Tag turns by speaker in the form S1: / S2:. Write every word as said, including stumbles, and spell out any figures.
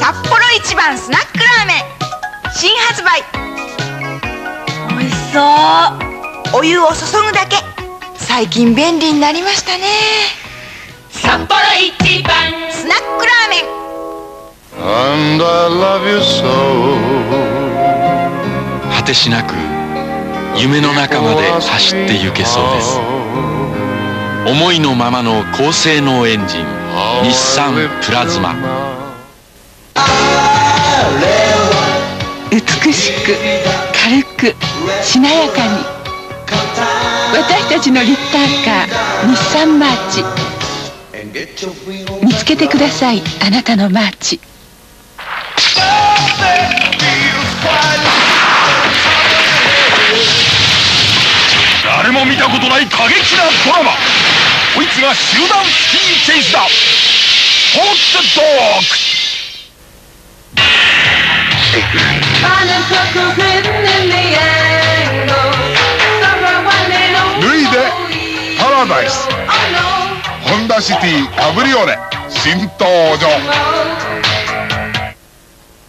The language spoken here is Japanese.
S1: 札幌一番スナックラーメン新発売。
S2: 美味しそう。
S1: お湯を注ぐだけ。最近便利になりましたね。
S2: 札幌一番
S1: スナックラーメン。
S3: And I love you so。
S4: 果てしなく夢の中まで走って行けそうです。思いのままの高性能エンジン、日産プラズマ。
S5: 美しく軽くしなやかに、私たちのリッターカー、日産マーチ。見つけてください、あなたのマーチ。
S6: 誰も見たことない過激なドラマ。こいつが集団スキーチェイスだ。ホットドッグ。
S3: 脱いでパラダイス。ホンダシティカブリオレ新登場。